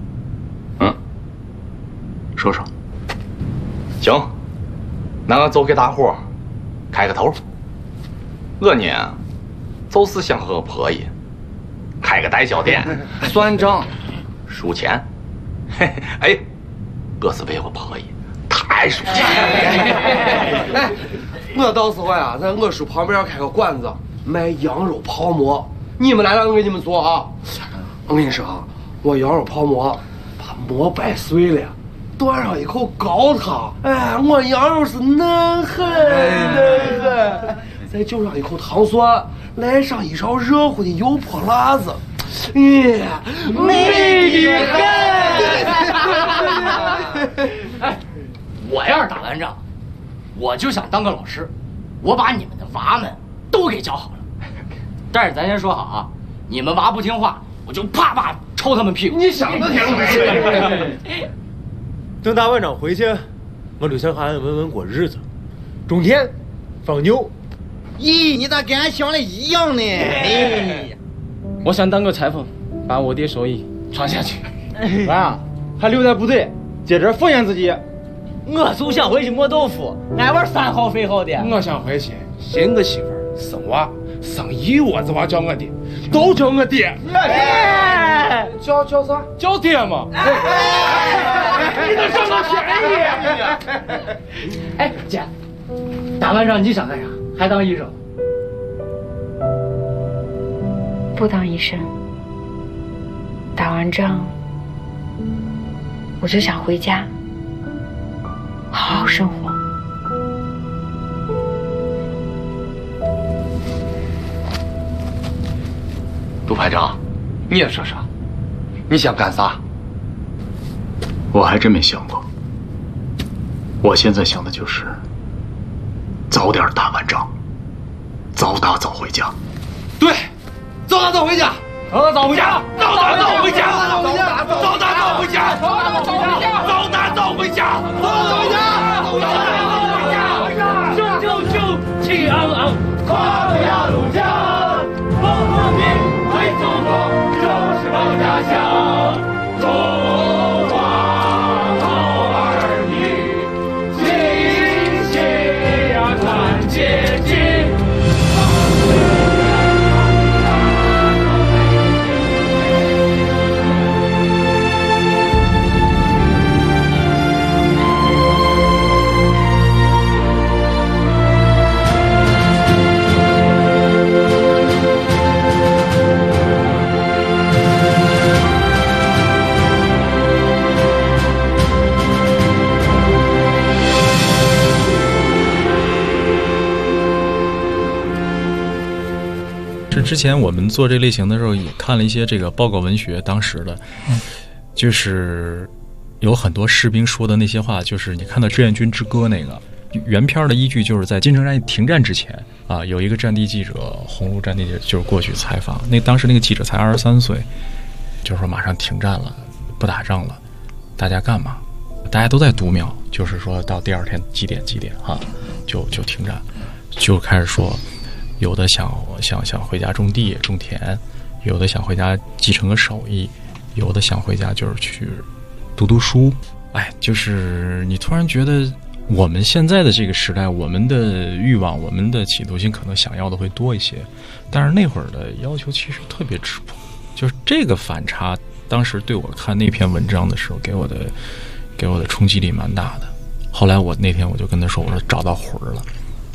说说。 行，那我就给大伙开个头。我呢，就是想和婆姨开个代销店，算账数钱。哎，我是为我婆姨太数钱。 哎，我到时候呀，在我叔旁边开个馆子，卖羊肉泡馍。你们来了，我给你们做啊。我跟你说啊，我羊肉泡馍把馍掰碎了，端上一口高汤，哎，我羊肉是嫩很嫩很，再就上一口糖蒜，来上一勺热乎的油泼辣子，美的很。 哎，我要是打完仗，我就想当个老师，我把你们的娃们都给教好了。但是咱先说好啊，你们娃不听话，我就啪啪抽他们屁股。 你想的挺美。 等打完仗回去，我就想安安稳稳过日子，种田放牛。 咦，你咋跟俺想的一样呢？哎， 我想当个裁缝，把我爹手艺传下去。 俺啊，还留在部队，接着奉献自己。 我就想回去磨豆腐，俺玩3好肥好的。 我想回去寻个媳妇儿，生娃，生一窝子娃叫我爹，都叫我爹。哎，叫啥？叫爹嘛。你能占到便宜？ 哎，姐，打完仗你想干啥？还当医生？ 不当医生。打完仗，我就想回家。 好好生活。 杜排长，你也说说，你想干啥？ 我还真没想过。我现在想的就是早点打完仗，早打早回家。 对，早打早回家，早打早回家，早打早回家，早打早回家，早打早回家，早打早回家，早打早回家， 救救救！气昂昂，跨过鸭绿江，风和平，为祖国，就是保家乡。中华好儿女，齐心呀团结紧。 之前我们做这类型的时候，也看了一些这个报告文学，当时的，就是有很多士兵说的那些话，就是你看到《志愿军之歌》那个原片的依据，就是在金城战役停战之前啊，有一个战地记者，红路战地记者就是过去采访，当时那个记者才23岁，就是说马上停战了，不打仗了，大家干嘛？大家都在读秒，就是说到第二天几点啊，就停战，就开始说。有的想回家种地种田，有的想回家继承个手艺，有的想回家就是去读书。哎，就是你突然觉得我们现在的这个时代，我们的欲望，我们的企图心可能想要的会多一些，但是那会儿的要求其实特别质朴，就是这个反差，当时对我看那篇文章的时候，给我的冲击力蛮大的。后来那天我就跟他说，我说找到魂儿了，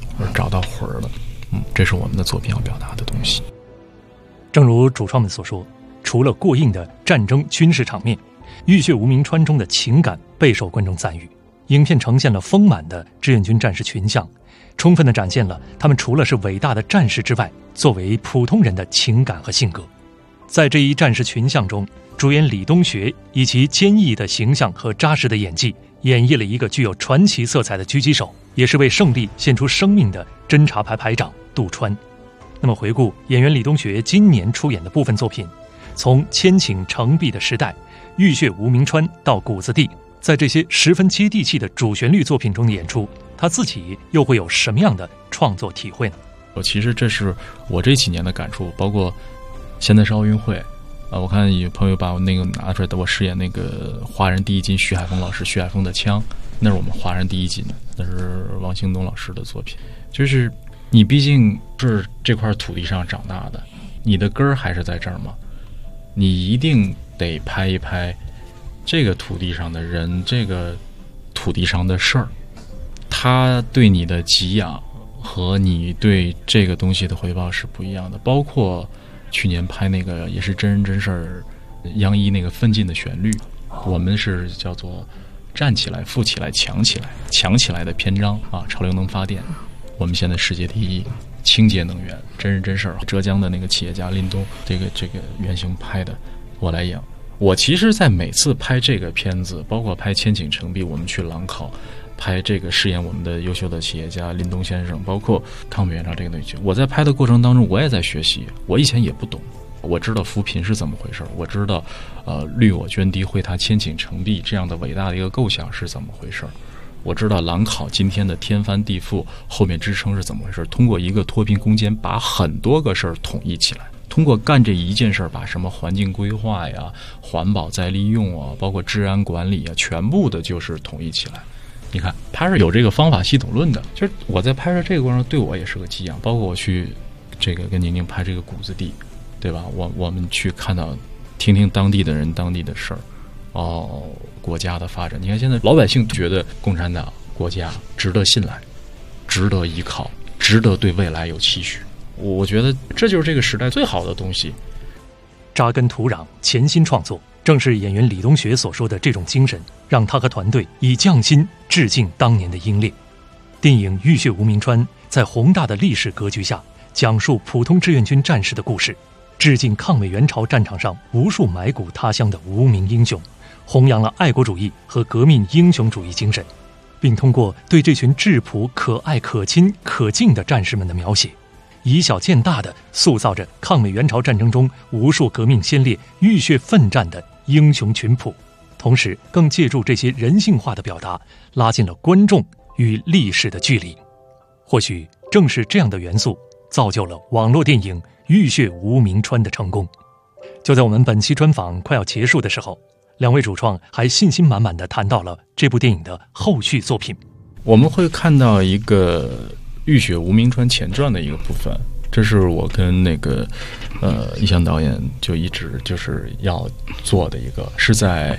这是我们的作品要表达的东西。 正如主创们所说，除了过硬的战争军事场面，《浴血无名川》中的情感备受观众赞誉。影片呈现了丰满的志愿军战士群像，充分地展现了他们除了是伟大的战士之外，作为普通人的情感和性格。在这一战士群像中，主演李东学以其坚毅的形象和扎实的演技，演绎了一个具有传奇色彩的狙击手，也是为胜利献出生命的侦察排排长杜川。那么回顾演员李东学今年出演的部分作品，从千顷澄碧的时代、浴血无名川到谷子地，在这些十分接地气的主旋律作品中的演出，他自己又会有什么样的创作体会呢？ 其实这是我这几年的感触，包括现在是奥运会我看有朋友把我那个拿出来，我饰演那个华人第一金徐海峰老师，徐海峰的枪，那是我们华人第一金，那是王兴东老师的作品。就是你毕竟是这块土地上长大的，你的根儿还是在这儿吗？你一定得拍一拍这个土地上的人，这个土地上的事儿，他对你的给养和你对这个东西的回报是不一样的。包括去年拍那个也是真人真事儿，杨一那个奋进的旋律，我们是叫做站起来、富起来、强起来，强起来的篇章啊，潮流能发电，我们现在世界第一，清洁能源，真人真事儿，浙江的那个企业家林东这个原型拍的，我来演。我其实在每次拍这个片子，包括拍千顷澄碧，我们去廊考拍这个饰演我们的优秀的企业家林东先生，包括抗美援朝这个东西，我在拍的过程当中我也在学习，我以前也不懂，我知道扶贫是怎么回事，我知道绿我涓滴绘他千顷澄碧这样的伟大的一个构想是怎么回事，我知道廊考今天的天翻地覆后面支撑是怎么回事，通过一个脱贫攻坚把很多个事儿统一起来，通过干这一件事儿把什么环境规划呀、环保再利用啊，包括治安管理啊，全部的就是统一起来。你看它是有这个方法系统论的，就是我在拍摄这个过程对我也是个给养，包括我去这个跟宁宁拍这个谷子地，对吧，我们去看到听听当地的人当地的事儿，国家的发展，你看现在老百姓觉得共产党国家值得信赖，值得依靠，值得对未来有期许，我觉得这就是这个时代最好的东西。 扎根土壤，潜心创作。正是演员李东学所说的这种精神，让他和团队以匠心致敬当年的英烈。电影《浴血无名川》在宏大的历史格局下，讲述普通志愿军战士的故事，致敬抗美援朝战场上无数埋骨他乡的无名英雄，弘扬了爱国主义和革命英雄主义精神，并通过对这群质朴、可爱、可亲、可敬的战士们的描写，以小见大地塑造着抗美援朝战争中无数革命先烈浴血奋战的英雄群谱，同时更借助这些人性化的表达，拉近了观众与历史的距离。或许正是这样的元素，造就了网络电影《浴血无名川》的成功。就在我们本期专访快要结束的时候，两位主创还信心满满地谈到了这部电影的后续作品。 我们会看到一个《浴血无名川》前传的一个部分，这是我跟易翔导演就一直就是要做的一个，是在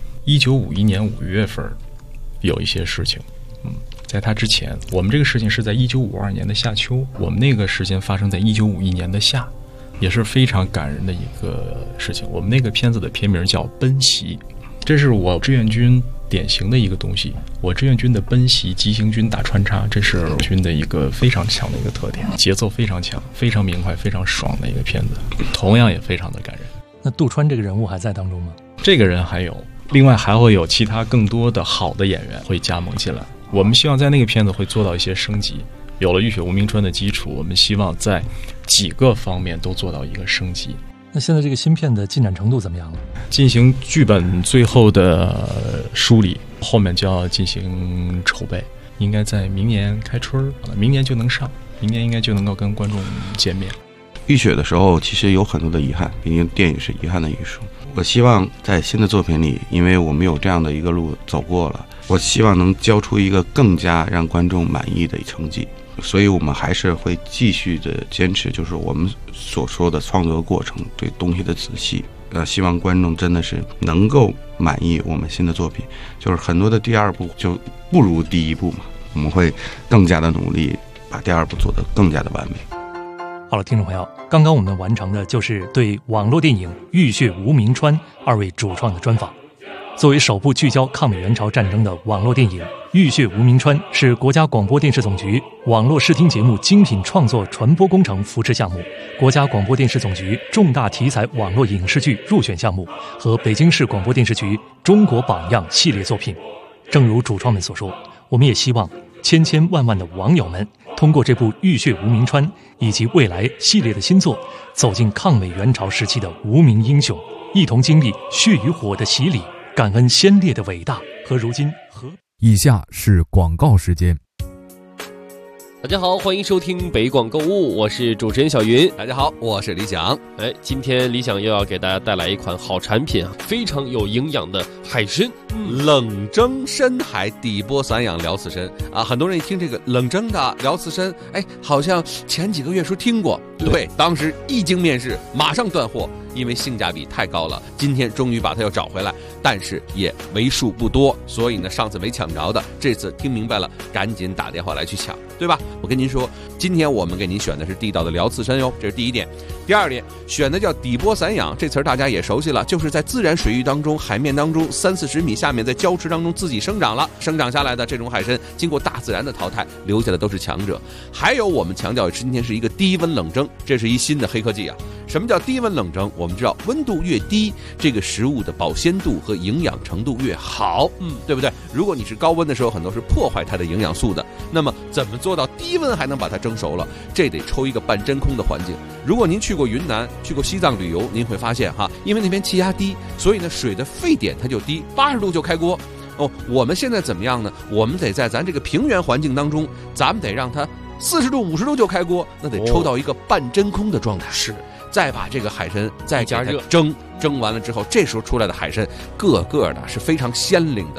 1951年5月份有一些事情。在他之前，我们这个事情是在1952年的夏秋，我们那个事情发生在1951年的夏，也是非常感人的一个事情。我们那个片子的片名叫《奔袭》，这是我志愿军典型的一个东西。我志愿军的奔袭、急行军、打穿插，这是我军的一个非常强的一个特点，节奏非常强，非常明快，非常爽的一个片子，同样也非常的感人。 那杜川这个人物还在当中吗？ 这个人还有，另外还会有其他更多的好的演员会加盟进来。我们希望在那个片子会做到一些升级，有了《浴血无名川》的基础，我们希望在几个方面都做到一个升级。 那现在这个新片的进展程度怎么样了？ 进行剧本最后的梳理，后面就要进行筹备，应该在明年开春，明年就能上，明年应该就能够跟观众见面。 浴血的时候其实有很多的遗憾，毕竟电影是遗憾的艺术。我希望在新的作品里，因为我们有这样的一个路走过了，我希望能交出一个更加让观众满意的成绩。所以我们还是会继续的坚持，就是我们所说的创作过程，对东西的仔细。希望观众真的是能够满意我们新的作品。就是很多的第二部就不如第一部嘛，我们会更加的努力，把第二部做得更加的完美。 好了，听众朋友，刚刚我们完成的就是对网络电影《浴血无名川》二位主创的专访。作为首部聚焦抗美援朝战争的网络电影，《浴血无名川》是国家广播电视总局网络视听节目精品创作传播工程扶持项目、国家广播电视总局重大题材网络影视剧入选项目和北京市广播电视局中国榜样系列作品。正如主创们所说，我们也希望千千万万的网友们通过这部《浴血无名川》以及未来系列的新作，走进抗美援朝时期的无名英雄，一同经历血与火的洗礼，感恩先烈的伟大和如今和。 以下是广告时间。 大家好，欢迎收听北广购物，我是主持人小云。 大家好，我是李想。 今天李想又要给大家带来一款好产品啊，非常有营养的海参， 冷蒸深海底波散养辽刺参啊。很多人一听这个冷蒸的辽刺参，好像前几个月说听过，对，当时一经面世，马上断货，因为性价比太高了。今天终于把它又找回来，但是也为数不多，所以呢，上次没抢着的，这次听明白了，赶紧打电话来去抢，对吧？我跟您说，今天我们给您选的是地道的辽刺参哟，这是第一点。第二点，选的叫底波散养，这词儿大家也熟悉了，就是在自然水域当中、海面当中30-40米下面，在礁池当中自己生长下来的这种海参，经过大自然的淘汰，留下的都是强者。还有我们强调今天是一个低温冷蒸，这是一新的黑科技啊。什么叫低温冷蒸？我们知道温度越低，这个食物的保鲜度和营养程度越好，对不对？如果你是高温的时候，很多是破坏它的营养素的。那么怎么做到低温还能把它蒸熟了？这得抽一个半真空的环境。如果您去过云南、去过西藏旅游，您会发现因为那边气压低，所以呢水的沸点它就低，80度就开锅。我们现在怎么样呢？我们得在咱这个平原环境当中，咱们得让它40度、50度就开锅，那得抽到一个半真空的状态。是。再把这个海参再加热蒸完了之后，这时候出来的海参个个的是非常鲜灵的、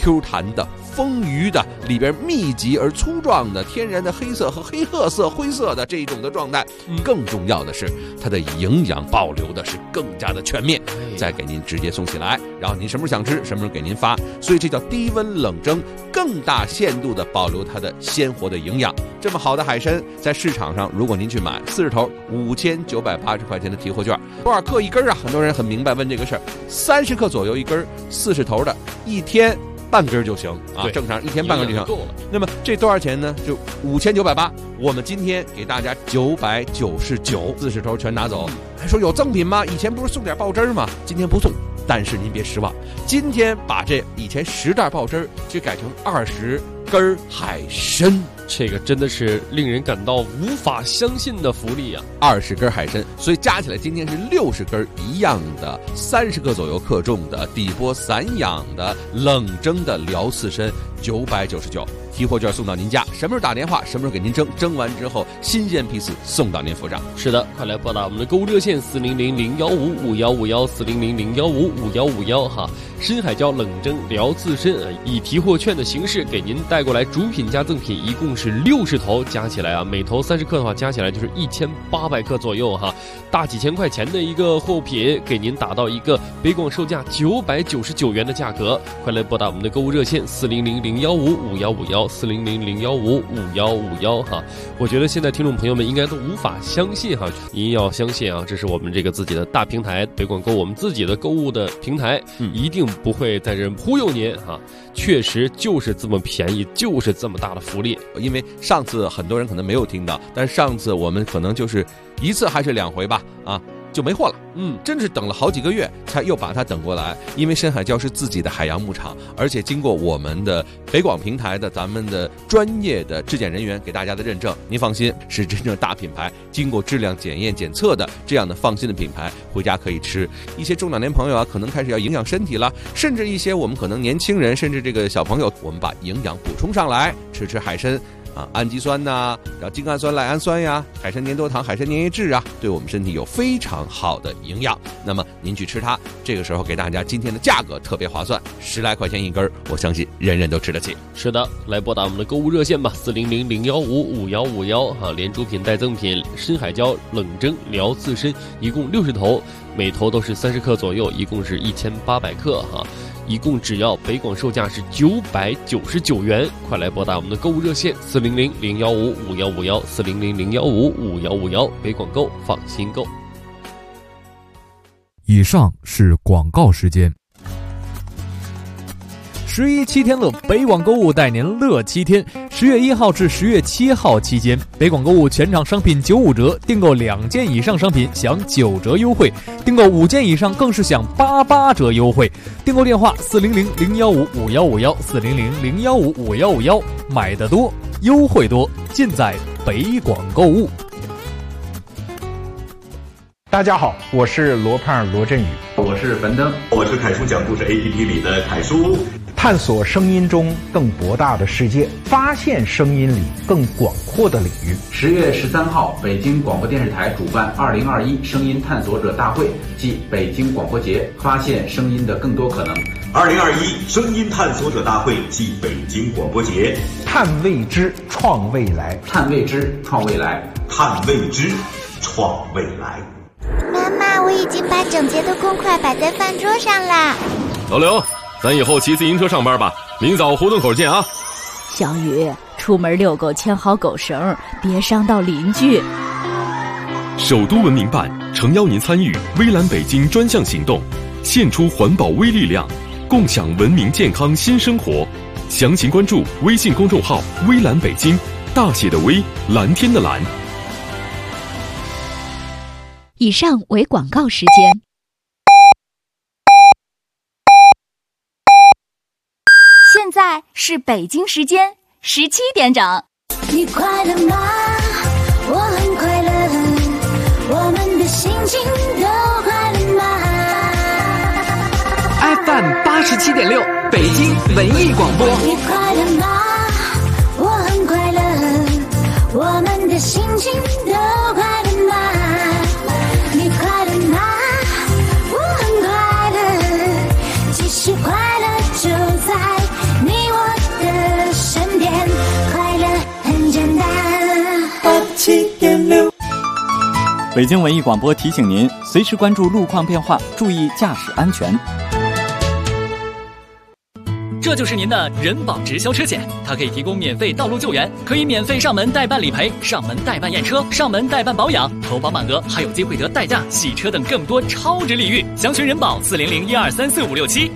Q 弹的、丰腴的，里边密集而粗壮的天然的黑色和黑褐色、灰色的这种的状态。更重要的是，它的营养保留的是更加的全面，再给您直接送起来，然后您什么时候想吃，什么时候给您发。所以这叫低温冷蒸，更大限度的保留它的鲜活的营养。这么好的海参，在市场上如果您去买40头，5980块钱的提货券，多少克一根啊？很多人很明白问这个事儿，30克左右一根，40头的，一天半根就行啊，正常一天半根就行。那么这多少钱呢？就5980，我们今天给大家999，40头全拿走。还说有赠品吗？以前不是送点爆汁吗？今天不送，但是您别失望，今天把这以前10袋爆汁就改成20根海参。 这个真的是令人感到无法相信的福利啊 ！20根海参，所以加起来今天是60根一样的，30克左右克重的底波散养的冷蒸的辽刺参，999。提货券送到您家，什么时候打电话，什么时候给您蒸，蒸完之后新鲜批次送到您府上。 是的，快来拨打我们的购物热线400-015-5151，400-015-5151哈。深海椒冷蒸辽刺参以提货券的形式给您带过来，主品加赠品一共是60头，加起来啊，每头30克的话，加起来就是1800克左右哈，大几千块钱的一个货品，给您打到一个北广售价999元的价格。快来拨打我们的购物热线400-015-5151，400-015-5151哈。我觉得现在听众朋友们应该都无法相信哈，您要相信啊，这是我们这个自己的大平台北广购，我们自己的购物的平台，一定不会在这忽悠您哈，确实就是这么便宜，就是这么大的福利。 因为上次很多人可能没有听到，但是上次我们可能就是1次还是2回吧啊，就没货了。真是等了好几个月才又把它等过来。因为深海礁是自己的海洋牧场，而且经过我们的北广平台的咱们的专业的质检人员给大家的认证，您放心，是真正大品牌，经过质量检验检测的这样的放心的品牌，回家可以吃。一些中老年朋友啊，可能开始要营养身体了，甚至一些我们可能年轻人，甚至这个小朋友，我们把营养补充上来，吃海参啊，氨基酸呐，然后精氨酸、赖氨酸呀，海参粘多糖、海参粘液质啊，对我们身体有非常好的营养。那么您去吃它，这个时候给大家今天的价格特别划算，10来块钱一根，我相信人人都吃得起。 是的，来拨打我们的购物热线吧，400-015-5151哈，连主品带赠品，深海礁冷蒸辽刺参一共60头，每头都是30克左右，一共是1800克哈。一共只要北广售价是999元，快来拨打我们的购物热线400-015-5151，400-015-5151，北广购，放心购。 以上是广告时间。11七天乐，北广购物带您乐7天。10月1号至10月7号期间，北广购物全场商品95折，订购2件以上商品享9折优惠，订购5件以上更是享88折优惠。订购电话400-015-5151，400-015-5151，买得多，优惠多，尽在北广购物。 大家好，我是罗胖罗振宇， 我是樊登，我是凯叔讲故事 APP 里的凯叔。 探索声音中更博大的世界，发现声音里更广阔的领域。 10月13号，北京广播电视台主办2021声音探索者大会暨北京广播节，发现声音的更多可能。 2021声音探索者大会暨北京广播节， 探未知，创未来， 探未知，创未来， 探未知，创未来。 妈妈，我已经把整洁的公筷摆在饭桌上啦。 老刘，咱以后骑自行车上班吧，明早胡同口见啊。 小雨，出门遛狗牵好狗绳，别伤到邻居。 首都文明办诚邀您参与微蓝北京专项行动，献出环保微力量，共享文明健康新生活。详情关注微信公众号微蓝北京，大写的微，蓝天的蓝。 以上为广告时间。 现在是北京时间17点整。 你快乐吗？我很快乐，我们的心情都快乐吗 ？FM 87.6，北京文艺广播。 你快乐吗？我很快乐，我们的心情都快乐吗？你快乐吗？我很快乐，其实快乐就在北京文艺广播提醒您，随时关注路况变化，注意驾驶安全。 这就是您的人保直销车险，它可以提供免费道路救援，可以免费上门代办理赔、上门代办验车、上门代办保养，投保满额还有机会得代驾、洗车等更多超值礼遇。详询人保40012345567。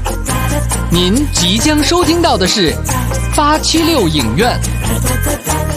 您即将收听到的是876影院。